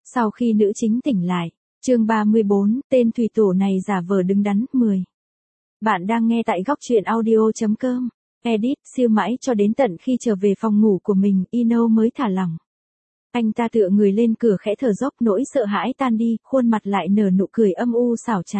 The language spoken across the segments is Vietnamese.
Sau khi nữ chính tỉnh lại, chương 34, tên thủy tổ này giả vờ đứng đắn, 10. Bạn đang nghe tại góc truyện audio.com. Edit, siêu mãi cho đến tận khi trở về phòng ngủ của mình, Ino mới thả lỏng. Anh ta tựa người lên cửa khẽ thở dốc, nỗi sợ hãi tan đi, khuôn mặt lại nở nụ cười âm u xảo trá.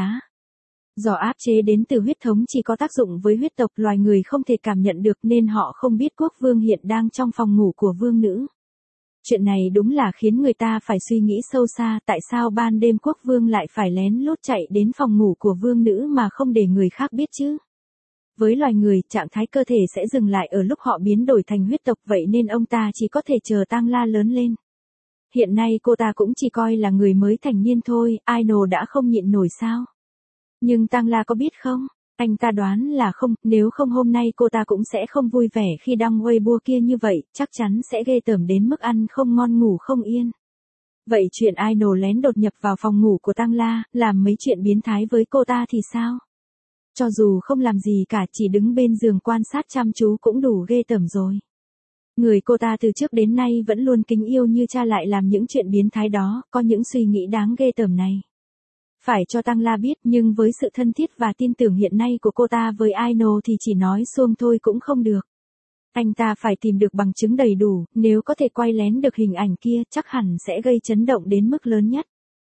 Do áp chế đến từ huyết thống chỉ có tác dụng với huyết tộc, loài người không thể cảm nhận được nên họ không biết quốc vương hiện đang trong phòng ngủ của vương nữ. Chuyện này đúng là khiến người ta phải suy nghĩ sâu xa, tại sao ban đêm quốc vương lại phải lén lút chạy đến phòng ngủ của vương nữ mà không để người khác biết chứ? Với loài người, trạng thái cơ thể sẽ dừng lại ở lúc họ biến đổi thành huyết tộc, vậy nên ông ta chỉ có thể chờ Tang La lớn lên. Hiện nay cô ta cũng chỉ coi là người mới thành niên thôi, Ino đã không nhịn nổi sao? Nhưng Tang La có biết không? Anh ta đoán là không, nếu không hôm nay cô ta cũng sẽ không vui vẻ khi đăng Weibo kia như vậy, chắc chắn sẽ ghê tởm đến mức ăn không ngon ngủ không yên. Vậy chuyện idol lén đột nhập vào phòng ngủ của Tang La, làm mấy chuyện biến thái với cô ta thì sao? Cho dù không làm gì cả, chỉ đứng bên giường quan sát chăm chú cũng đủ ghê tởm rồi. Người cô ta từ trước đến nay vẫn luôn kính yêu như cha lại làm những chuyện biến thái đó, có những suy nghĩ đáng ghê tởm này. Phải cho Tang La biết, nhưng với sự thân thiết và tin tưởng hiện nay của cô ta với Ino thì chỉ nói suông thôi cũng không được. Anh ta phải tìm được bằng chứng đầy đủ, nếu có thể quay lén được hình ảnh kia chắc hẳn sẽ gây chấn động đến mức lớn nhất.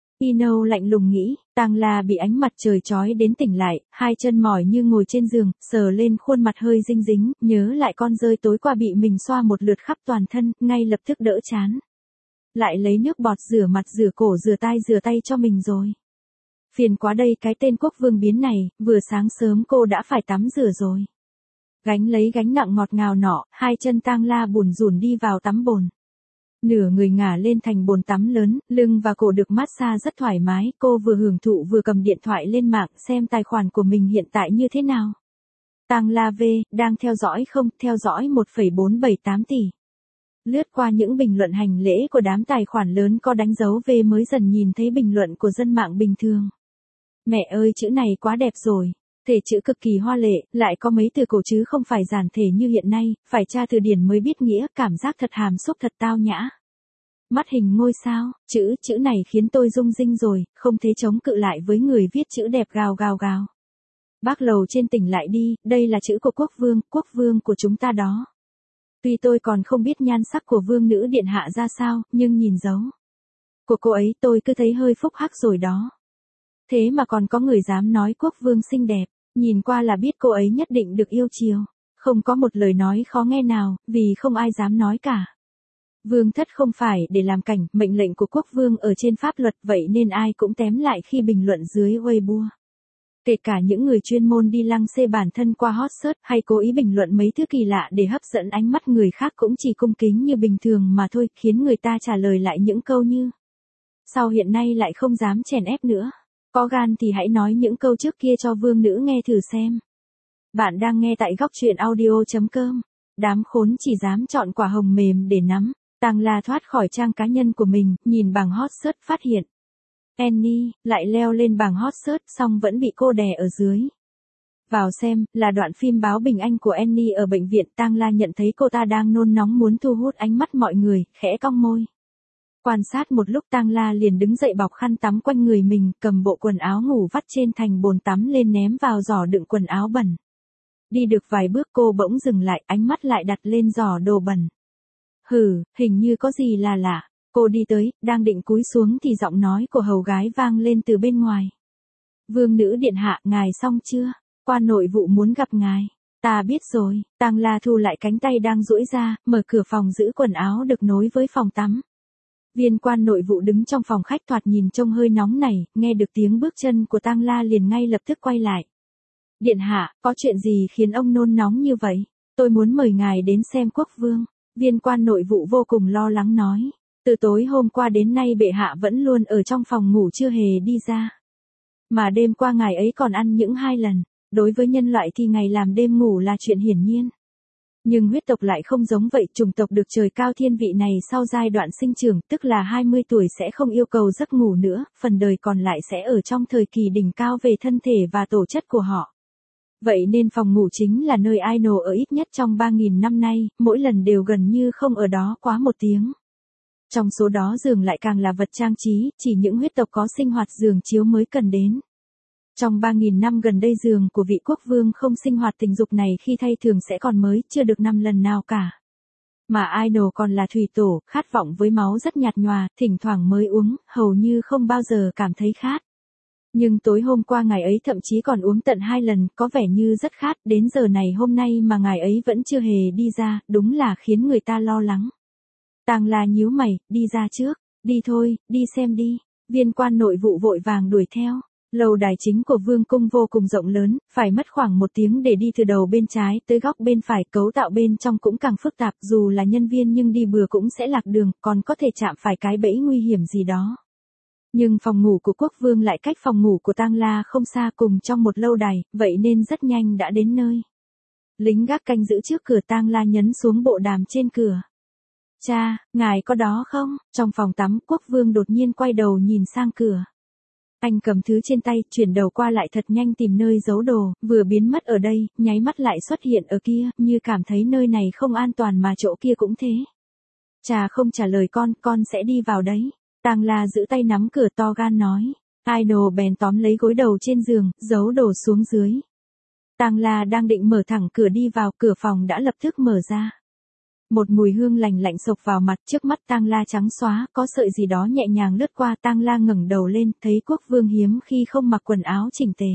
Ino lạnh lùng nghĩ, Tang La bị ánh mặt trời chói đến tỉnh lại, hai chân mỏi như ngồi trên giường, sờ lên khuôn mặt hơi dinh dính, nhớ lại con dơi tối qua bị mình xoa một lượt khắp toàn thân, ngay lập tức đỡ chán. Lại lấy nước bọt rửa mặt rửa cổ rửa tai rửa tay cho mình rồi. Phiền quá đây, cái tên quốc vương biến này, vừa sáng sớm cô đã phải tắm rửa rồi. Gánh lấy gánh nặng ngọt ngào nọ, hai chân Tang La bùn rùn đi vào tắm bồn. Nửa người ngả lên thành bồn tắm lớn, lưng và cổ được massage rất thoải mái, cô vừa hưởng thụ vừa cầm điện thoại lên mạng xem tài khoản của mình hiện tại như thế nào. Tang La V, đang theo dõi không, theo dõi 1,478 tỷ. Lướt qua những bình luận hành lễ của đám tài khoản lớn có đánh dấu V mới dần nhìn thấy bình luận của dân mạng bình thường. Mẹ ơi, chữ này quá đẹp rồi. Thể chữ cực kỳ hoa lệ, lại có mấy từ cổ chứ không phải giản thể như hiện nay, phải tra từ điển mới biết nghĩa, cảm giác thật hàm xúc thật tao nhã. Mắt hình ngôi sao, chữ này khiến tôi rung rinh rồi, không thể chống cự lại với người viết chữ đẹp gào gào gào. Bác lầu trên tỉnh lại đi, đây là chữ của quốc vương của chúng ta đó. Tuy tôi còn không biết nhan sắc của vương nữ điện hạ ra sao, nhưng nhìn dấu của cô ấy tôi cứ thấy hơi phúc hắc rồi đó. Thế mà còn có người dám nói quốc vương xinh đẹp, nhìn qua là biết cô ấy nhất định được yêu chiều. Không có một lời nói khó nghe nào, vì không ai dám nói cả. Vương thất không phải để làm cảnh, mệnh lệnh của quốc vương ở trên pháp luật, vậy nên ai cũng tém lại khi bình luận dưới Weibo. Kể cả những người chuyên môn đi lăng xê bản thân qua hot search hay cố ý bình luận mấy thứ kỳ lạ để hấp dẫn ánh mắt người khác cũng chỉ cung kính như bình thường mà thôi, khiến người ta trả lời lại những câu như: sao hiện nay lại không dám chèn ép nữa? Có gan thì hãy nói những câu trước kia cho vương nữ nghe thử xem. Bạn đang nghe tại góc truyện audio.com. Đám khốn chỉ dám chọn quả hồng mềm để nắm. Tang La thoát khỏi trang cá nhân của mình, nhìn bảng hot search phát hiện Annie lại leo lên bảng hot search xong vẫn bị cô đè ở dưới. Vào xem, là đoạn phim báo bình anh của Annie ở bệnh viện. Tang La nhận thấy cô ta đang nôn nóng muốn thu hút ánh mắt mọi người, khẽ cong môi. Quan sát một lúc Tang La liền đứng dậy bọc khăn tắm quanh người mình, cầm bộ quần áo ngủ vắt trên thành bồn tắm lên ném vào giỏ đựng quần áo bẩn. Đi được vài bước cô bỗng dừng lại, ánh mắt lại đặt lên giỏ đồ bẩn. Hình như có gì là lạ. Cô đi tới, đang định cúi xuống thì giọng nói của hầu gái vang lên từ bên ngoài. Vương nữ điện hạ, ngài xong chưa? Quan nội vụ muốn gặp ngài. Ta biết rồi. Tang La thu lại cánh tay đang duỗi ra, mở cửa phòng giữ quần áo được nối với phòng tắm. Viên quan nội vụ đứng trong phòng khách thoạt nhìn trông hơi nóng nảy, nghe được tiếng bước chân của Tang La liền ngay lập tức quay lại. Điện hạ, có chuyện gì khiến ông nôn nóng như vậy? Tôi muốn mời ngài đến xem quốc vương. Viên quan nội vụ vô cùng lo lắng nói. Từ tối hôm qua đến nay bệ hạ vẫn luôn ở trong phòng ngủ chưa hề đi ra. Mà đêm qua ngài ấy còn ăn những 2 lần. Đối với nhân loại thì ngày làm đêm ngủ là chuyện hiển nhiên. Nhưng huyết tộc lại không giống vậy, chủng tộc được trời cao thiên vị này sau giai đoạn sinh trưởng, tức là 20 tuổi sẽ không yêu cầu giấc ngủ nữa, phần đời còn lại sẽ ở trong thời kỳ đỉnh cao về thân thể và tổ chất của họ. Vậy nên phòng ngủ chính là nơi Ino ở ít nhất trong 3.000 năm nay, mỗi lần đều gần như không ở đó quá 1 tiếng. Trong số đó giường lại càng là vật trang trí, chỉ những huyết tộc có sinh hoạt giường chiếu mới cần đến. Trong 3.000 năm gần đây giường của vị quốc vương không sinh hoạt tình dục này khi thay thường sẽ còn mới, chưa được 5 lần nào cả. Mà idol còn là thủy tổ, khát vọng với máu rất nhạt nhòa, thỉnh thoảng mới uống, hầu như không bao giờ cảm thấy khát. Nhưng tối hôm qua ngài ấy thậm chí còn uống tận 2 lần, có vẻ như rất khát, đến giờ này hôm nay mà ngài ấy vẫn chưa hề đi ra, đúng là khiến người ta lo lắng. Tang La nhíu mày, đi ra trước, đi thôi, đi xem đi. Viên quan nội vụ vội vàng đuổi theo. Lầu đài chính của vương cung vô cùng rộng lớn, phải mất khoảng 1 tiếng để đi từ đầu bên trái tới góc bên phải, cấu tạo bên trong cũng càng phức tạp, dù là nhân viên nhưng đi bừa cũng sẽ lạc đường, còn có thể chạm phải cái bẫy nguy hiểm gì đó. Nhưng phòng ngủ của quốc vương lại cách phòng ngủ của Tang La không xa, cùng trong một lâu đài, vậy nên rất nhanh đã đến nơi. Lính gác canh giữ trước cửa, Tang La nhấn xuống bộ đàm trên cửa. Cha, ngài có đó không? Trong phòng tắm, quốc vương đột nhiên quay đầu nhìn sang cửa. Anh cầm thứ trên tay, chuyển đầu qua lại thật nhanh tìm nơi giấu đồ, vừa biến mất ở đây, nháy mắt lại xuất hiện ở kia, như cảm thấy nơi này không an toàn mà chỗ kia cũng thế. Cha không trả lời con sẽ đi vào đấy. Tang La giữ tay nắm cửa, to gan nói. Idol bèn tóm lấy gối đầu trên giường, giấu đồ xuống dưới. Tang La đang định mở thẳng cửa đi vào, cửa phòng đã lập tức mở ra. Một mùi hương lành lạnh xộc vào mặt, trước mắt Tang La trắng xóa, có sợi gì đó nhẹ nhàng lướt qua. Tang La ngẩng đầu lên, thấy quốc vương hiếm khi không mặc quần áo chỉnh tề.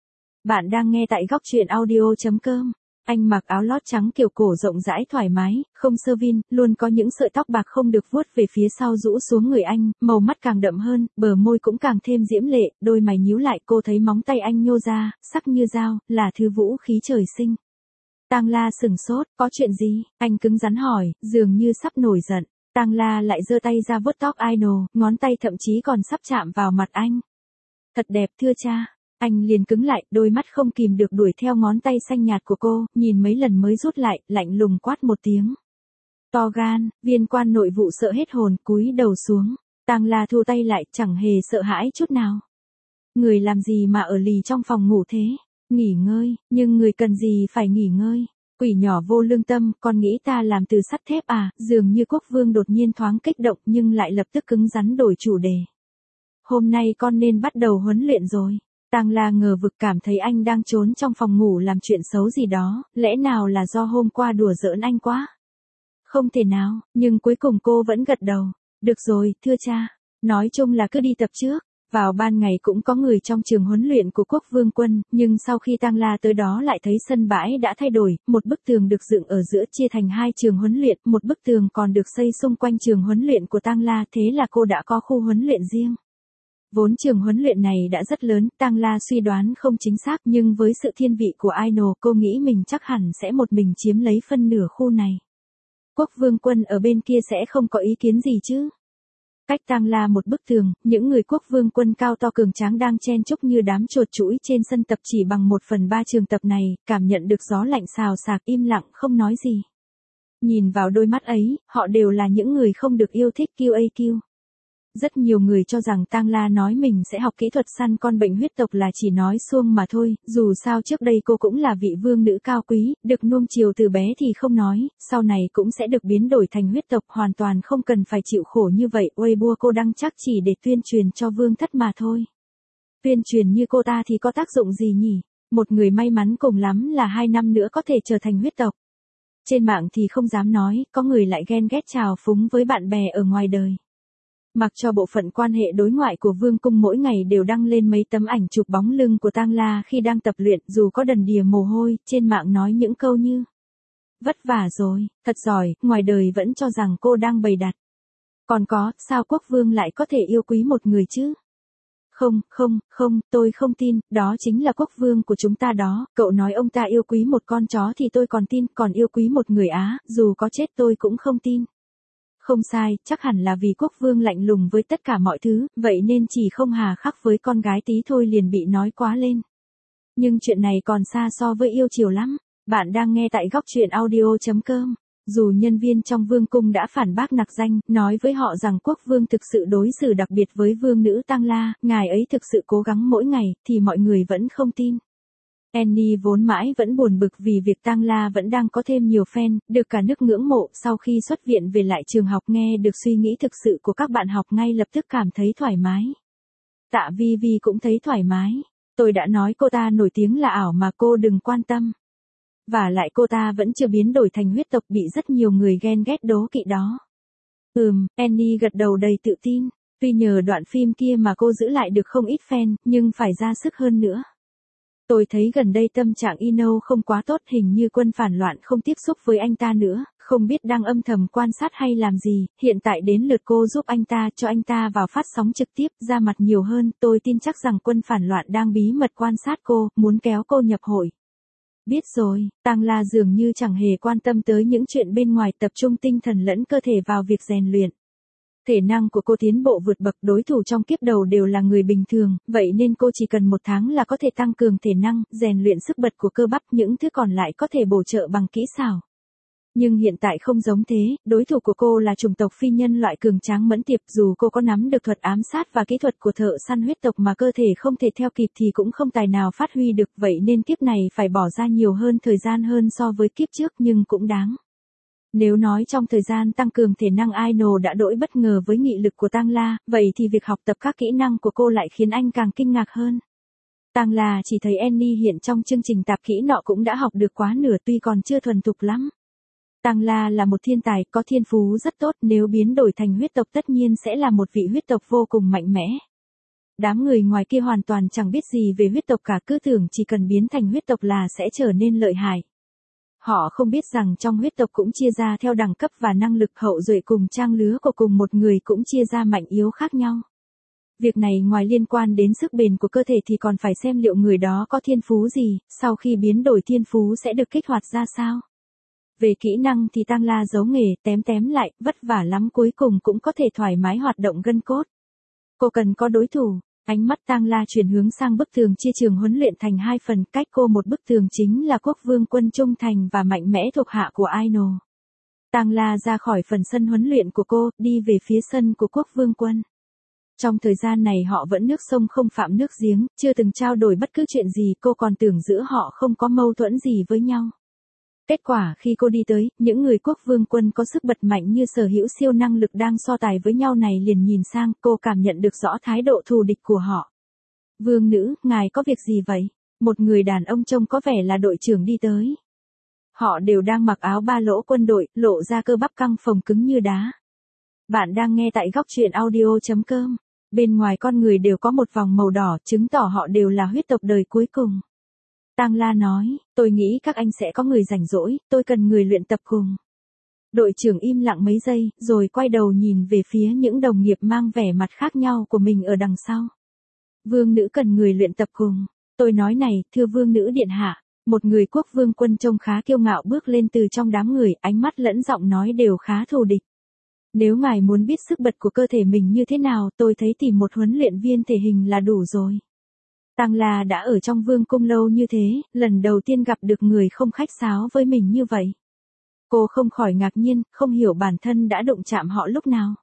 Bạn đang nghe tại góc truyện audio.com. Anh mặc áo lót trắng kiểu cổ rộng rãi thoải mái, không sơ vin, luôn có những sợi tóc bạc không được vuốt về phía sau rũ xuống người anh, màu mắt càng đậm hơn, bờ môi cũng càng thêm diễm lệ, đôi mày nhíu lại, cô thấy móng tay anh nhô ra, sắc như dao, là thứ vũ khí trời sinh. Tang La sừng sốt, có chuyện gì? Anh cứng rắn hỏi, dường như sắp nổi giận. Tang La lại giơ tay ra vuốt tóc idol, ngón tay thậm chí còn sắp chạm vào mặt anh. Thật đẹp thưa cha. Anh liền cứng lại, đôi mắt không kìm được đuổi theo ngón tay xanh nhạt của cô, nhìn mấy lần mới rút lại, lạnh lùng quát một tiếng. To gan, viên quan nội vụ sợ hết hồn, cúi đầu xuống. Tang La thu tay lại, chẳng hề sợ hãi chút nào. Người làm gì mà ở lì trong phòng ngủ thế? Nghỉ ngơi, nhưng người cần gì phải nghỉ ngơi? Quỷ nhỏ vô lương tâm, con nghĩ ta làm từ sắt thép à? Dường như quốc vương đột nhiên thoáng kích động nhưng lại lập tức cứng rắn đổi chủ đề. Hôm nay con nên bắt đầu huấn luyện rồi. Tang La ngờ vực, cảm thấy anh đang trốn trong phòng ngủ làm chuyện xấu gì đó, lẽ nào là do hôm qua đùa giỡn anh quá? Không thể nào, nhưng cuối cùng cô vẫn gật đầu. Được rồi, thưa cha. Nói chung là cứ đi tập trước. Vào ban ngày cũng có người trong trường huấn luyện của quốc vương quân, nhưng sau khi Tang La tới đó lại thấy sân bãi đã thay đổi, một bức tường được dựng ở giữa chia thành 2 trường huấn luyện, một bức tường còn được xây xung quanh trường huấn luyện của Tang La, thế là cô đã có khu huấn luyện riêng. Vốn trường huấn luyện này đã rất lớn, Tang La suy đoán không chính xác, nhưng với sự thiên vị của idol, cô nghĩ mình chắc hẳn sẽ một mình chiếm lấy phân nửa khu này. Quốc vương quân ở bên kia sẽ không có ý kiến gì chứ? Cách Tang La một bức tường, những người quốc vương quân cao to cường tráng đang chen chúc như đám chuột chũi trên sân tập chỉ bằng 1/3 trường tập này, cảm nhận được gió lạnh xào xạc, im lặng không nói gì. Nhìn vào đôi mắt ấy, họ đều là những người không được yêu thích QAQ. Rất nhiều người cho rằng Tang La nói mình sẽ học kỹ thuật săn con bệnh huyết tộc là chỉ nói suông mà thôi, dù sao trước đây cô cũng là vị vương nữ cao quý, được nuông chiều từ bé thì không nói, sau này cũng sẽ được biến đổi thành huyết tộc, hoàn toàn không cần phải chịu khổ như vậy. Weibo cô đăng chắc chỉ để tuyên truyền cho vương thất mà thôi. Tuyên truyền như cô ta thì có tác dụng gì nhỉ? Một người may mắn cùng lắm là 2 năm nữa có thể trở thành huyết tộc. Trên mạng thì không dám nói, có người lại ghen ghét trào phúng với bạn bè ở ngoài đời. Mặc cho bộ phận quan hệ đối ngoại của vương cung mỗi ngày đều đăng lên mấy tấm ảnh chụp bóng lưng của Tang La khi đang tập luyện, dù có đần đìa mồ hôi, trên mạng nói những câu như vất vả rồi, thật giỏi, ngoài đời vẫn cho rằng cô đang bày đặt. Còn có, sao quốc vương lại có thể yêu quý một người chứ? Không, tôi không tin, đó chính là quốc vương của chúng ta đó, cậu nói ông ta yêu quý một con chó thì tôi còn tin, còn yêu quý một người Á, dù có chết tôi cũng không tin. Không sai, chắc hẳn là vì quốc vương lạnh lùng với tất cả mọi thứ, vậy nên chỉ không hà khắc với con gái tí thôi liền bị nói quá lên. Nhưng chuyện này còn xa so với yêu chiều lắm. Bạn đang nghe tại góc truyện audio.com. Dù nhân viên trong vương cung đã phản bác nặc danh, nói với họ rằng quốc vương thực sự đối xử đặc biệt với vương nữ Tang La, ngài ấy thực sự cố gắng mỗi ngày, thì mọi người vẫn không tin. Annie vốn mãi vẫn buồn bực vì việc Tang La vẫn đang có thêm nhiều fan, được cả nước ngưỡng mộ. Sau khi xuất viện về lại trường học nghe được suy nghĩ thực sự của các bạn học ngay lập tức cảm thấy thoải mái. Tạ Vi Vi cũng thấy thoải mái. Tôi đã nói cô ta nổi tiếng là ảo mà cô đừng quan tâm. Và lại cô ta vẫn chưa biến đổi thành huyết tộc bị rất nhiều người ghen ghét đố kỵ đó. Annie gật đầu đầy tự tin. Tuy nhờ đoạn phim kia mà cô giữ lại được không ít fan, nhưng phải ra sức hơn nữa. Tôi thấy gần đây tâm trạng Ino không quá tốt, hình như quân phản loạn không tiếp xúc với anh ta nữa, không biết đang âm thầm quan sát hay làm gì, hiện tại đến lượt cô giúp anh ta, cho anh ta vào phát sóng trực tiếp, ra mặt nhiều hơn, tôi tin chắc rằng quân phản loạn đang bí mật quan sát cô, muốn kéo cô nhập hội. Biết rồi, Tang La dường như chẳng hề quan tâm tới những chuyện bên ngoài, tập trung tinh thần lẫn cơ thể vào việc rèn luyện. Thể năng của cô tiến bộ vượt bậc, đối thủ trong kiếp đầu đều là người bình thường, vậy nên cô chỉ cần 1 tháng là có thể tăng cường thể năng, rèn luyện sức bật của cơ bắp, những thứ còn lại có thể bổ trợ bằng kỹ xảo. Nhưng hiện tại không giống thế, đối thủ của cô là chủng tộc phi nhân loại cường tráng mẫn tiệp, dù cô có nắm được thuật ám sát và kỹ thuật của thợ săn huyết tộc mà cơ thể không thể theo kịp thì cũng không tài nào phát huy được, vậy nên kiếp này phải bỏ ra nhiều hơn thời gian hơn so với kiếp trước, nhưng cũng đáng. Nếu nói trong thời gian tăng cường thể năng Idol đã đổi bất ngờ với nghị lực của Tang La, vậy thì việc học tập các kỹ năng của cô lại khiến anh càng kinh ngạc hơn. Tang La chỉ thấy Annie hiện trong chương trình tạp kỹ nọ cũng đã học được quá nửa, tuy còn chưa thuần thục lắm. Tang La là một thiên tài, có thiên phú rất tốt, nếu biến đổi thành huyết tộc tất nhiên sẽ là một vị huyết tộc vô cùng mạnh mẽ. Đám người ngoài kia hoàn toàn chẳng biết gì về huyết tộc cả, cứ tưởng chỉ cần biến thành huyết tộc là sẽ trở nên lợi hại. Họ không biết rằng trong huyết tộc cũng chia ra theo đẳng cấp và năng lực, hậu duệ cùng trang lứa của cùng một người cũng chia ra mạnh yếu khác nhau. Việc này ngoài liên quan đến sức bền của cơ thể thì còn phải xem liệu người đó có thiên phú gì, sau khi biến đổi thiên phú sẽ được kích hoạt ra sao. Về kỹ năng thì Tang La giấu nghề, tém lại, vất vả lắm cuối cùng cũng có thể thoải mái hoạt động gân cốt. Cô cần có đối thủ. Ánh mắt Tang La chuyển hướng sang bức tường chia trường huấn luyện thành 2 phần, cách cô một bức tường chính là Quốc Vương Quân trung thành và mạnh mẽ thuộc hạ của Idol. Tang La ra khỏi phần sân huấn luyện của cô, đi về phía sân của Quốc Vương Quân. Trong thời gian này họ vẫn nước sông không phạm nước giếng, chưa từng trao đổi bất cứ chuyện gì, cô còn tưởng giữa họ không có mâu thuẫn gì với nhau. Kết quả khi cô đi tới, những người Quốc Vương Quân có sức bật mạnh như sở hữu siêu năng lực đang so tài với nhau này liền nhìn sang, cô cảm nhận được rõ thái độ thù địch của họ. Vương nữ, ngài có việc gì vậy? Một người đàn ông trông có vẻ là đội trưởng đi tới. Họ đều đang mặc áo ba lỗ quân đội, lộ ra cơ bắp căng phồng cứng như đá. Bạn đang nghe tại góc truyện audio.com. Bên ngoài con người đều có một vòng màu đỏ, chứng tỏ họ đều là huyết tộc đời cuối cùng. Tang La nói, tôi nghĩ các anh sẽ có người rảnh rỗi, tôi cần người luyện tập cùng. Đội trưởng im lặng mấy giây, rồi quay đầu nhìn về phía những đồng nghiệp mang vẻ mặt khác nhau của mình ở đằng sau. Vương nữ cần người luyện tập cùng. Tôi nói này, thưa vương nữ điện hạ. Một người Quốc Vương Quân trông khá kiêu ngạo bước lên từ trong đám người, ánh mắt lẫn giọng nói đều khá thù địch. Nếu ngài muốn biết sức bật của cơ thể mình như thế nào, tôi thấy tìm một huấn luyện viên thể hình là đủ rồi. Tang La đã ở trong vương cung lâu như thế, lần đầu tiên gặp được người không khách sáo với mình như vậy. Cô không khỏi ngạc nhiên, không hiểu bản thân đã đụng chạm họ lúc nào.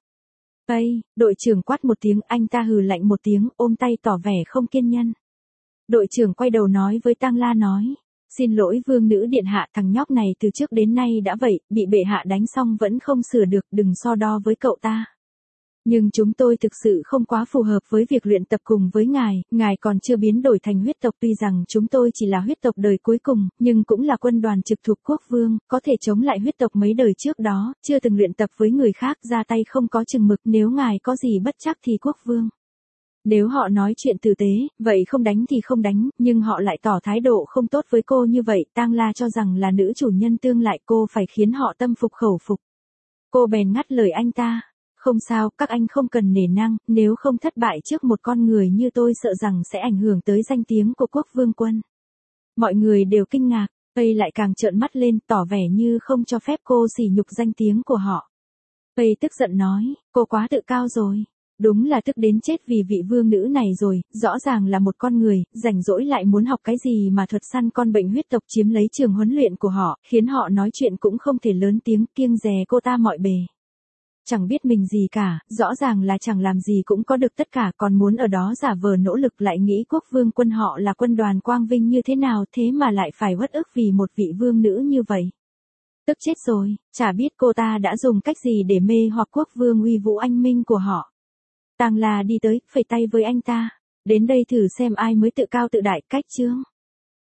Ây, đội trưởng quát một tiếng, anh ta hừ lạnh một tiếng, ôm tay tỏ vẻ không kiên nhẫn. Đội trưởng quay đầu nói với Tang La nói, xin lỗi vương nữ điện hạ, thằng nhóc này từ trước đến nay đã vậy, bị bệ hạ đánh xong vẫn không sửa được, đừng so đo với cậu ta. Nhưng chúng tôi thực sự không quá phù hợp với việc luyện tập cùng với ngài còn chưa biến đổi thành huyết tộc, tuy rằng chúng tôi chỉ là huyết tộc đời cuối cùng, nhưng cũng là quân đoàn trực thuộc quốc vương, có thể chống lại huyết tộc mấy đời trước đó, chưa từng luyện tập với người khác, ra tay không có chừng mực, nếu ngài có gì bất trắc thì quốc vương. Nếu họ nói chuyện tử tế, vậy không đánh thì không đánh, nhưng họ lại tỏ thái độ không tốt với cô như vậy, Tang La cho rằng là nữ chủ nhân tương lại, cô phải khiến họ tâm phục khẩu phục. Cô bèn ngắt lời anh ta. Không sao, các anh không cần nể nang, nếu không thất bại trước một con người như tôi sợ rằng sẽ ảnh hưởng tới danh tiếng của Quốc Vương Quân. Mọi người đều kinh ngạc, Pei lại càng trợn mắt lên, tỏ vẻ như không cho phép cô sỉ nhục danh tiếng của họ. Pei tức giận nói, cô quá tự cao rồi. Đúng là tức đến chết vì vị vương nữ này rồi, rõ ràng là một con người, rảnh rỗi lại muốn học cái gì mà thuật săn con bệnh huyết tộc chiếm lấy trường huấn luyện của họ, khiến họ nói chuyện cũng không thể lớn tiếng, kiêng dè cô ta mọi bề. chẳng biết mình gì cả, rõ ràng là chẳng làm gì cũng có được tất cả, còn muốn ở đó giả vờ nỗ lực, lại nghĩ quốc vương quân họ là quân đoàn quang vinh như thế nào, thế mà lại phải uất ức vì một vị vương nữ như vậy. Tức chết rồi, chả biết cô ta đã dùng cách gì để mê hoặc quốc vương uy vũ anh minh của họ. Tang La đi tới, phẩy tay với anh ta. Đến đây thử xem ai mới tự cao tự đại, cách chương.